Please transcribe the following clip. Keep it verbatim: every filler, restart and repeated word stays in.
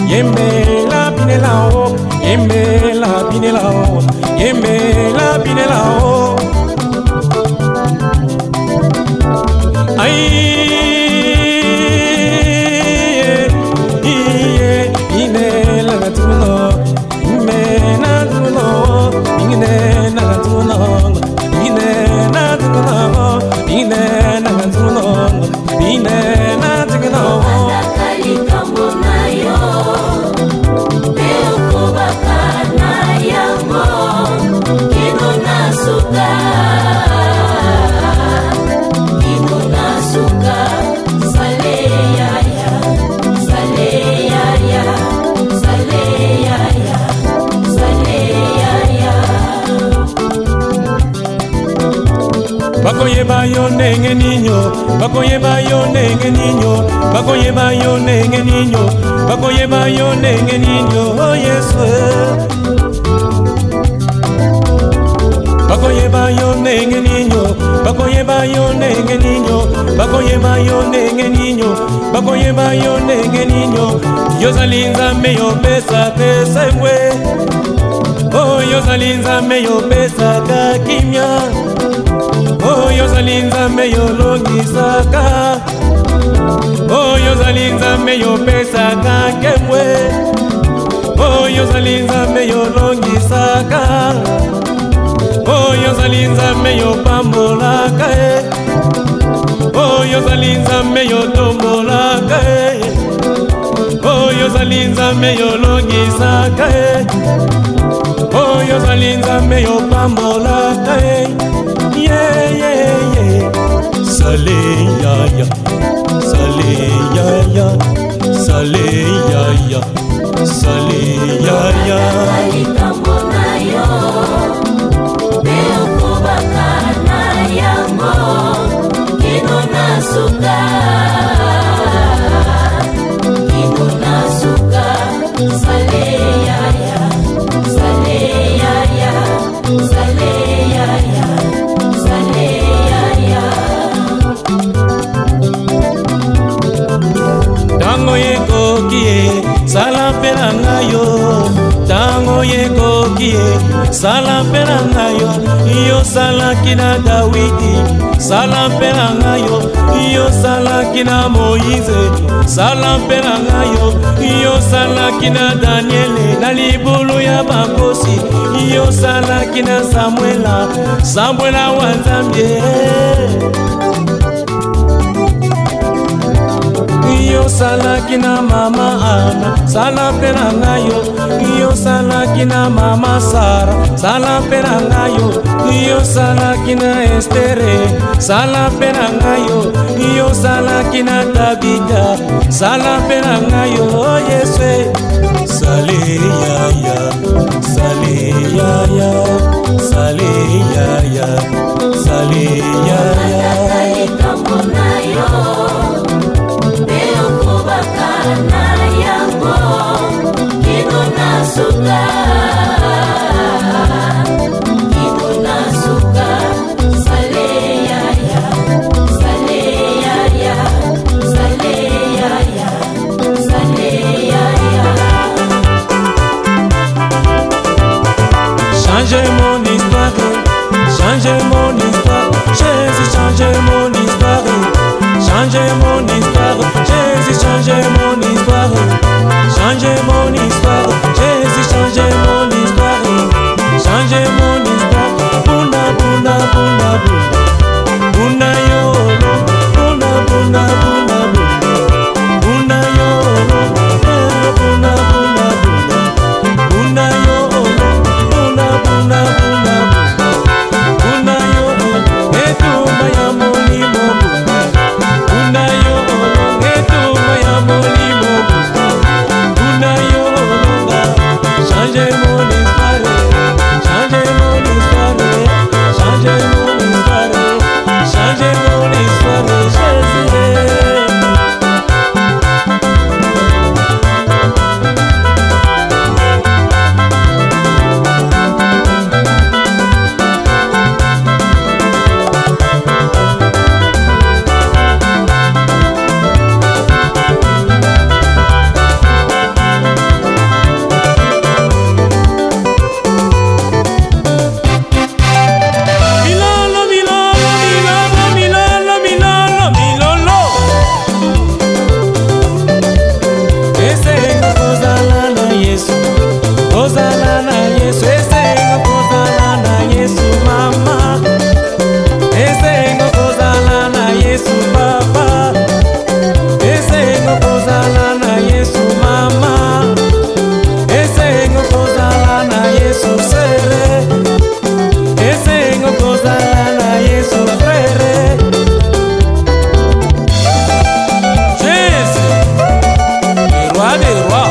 Yembela binelao, yembela binelao, yembela binelao. Ay Bakoye bayo nenge niño, bakoye bayo nenge niño, bakoye bayo nenge niño, bakoye bayo nenge niño, oh Yesu. Bakoye bayo nenge niño, bakoye bayo nenge niño, bakoye bayo nenge niño, bakoye bayo nenge niño. Yo salinza meyo pesa que se fue. Oh yo salinza meyo pesa que kimya. Oh yo salinza meyo longisaka. Oh yo salinza meyo pesa ka kemwe. Oh yo salinza meyo longisaka. Oh yo salinza meyo pambola kae. Oh yo salinza meyo tombola kae. Oh yo salinza meyo longisaka. Oh yo salinza meyo pambola kae. Yeah, yeah, yeah. Sale, ya, ya. Sale, ya, ya. Sale, ya, ya. Sale, ya, ya. Sala perangayo, tango ye kokie. Sala perangayo, yo sala kina Dawidi. Sala perangayo, yo sala kina Moise. Sala perangayo, yo sala kina Daniele. Nalibulu ya bakosi, yo sala kina Samuela. Samuela wanzambie. Yo sala kina mama Ana, sala perangayo. Yo sala kina mama Sara, sala perangayo. Yo sala kina Estere, sala perangayo. Yo sala kina Tabita, sala perangayo. Oh Yesu, sale ya ya, sale ya ya, sale ya ya, sale ya ya. Changez mon histoire, changez mon histoire, Jésus changez mon histoire, changez mon histoire, Jésus changez mon histoire, changez mon histoire, Jésus changez mon histoire, changez mon histoire, buna buna buna buna, buna yo, buna buna buna buna, buna yo, buna buna buna, buna yo. Buna buna buna yo, etumba ya molimo buna. Buna yo, etumba ya molimo. le roi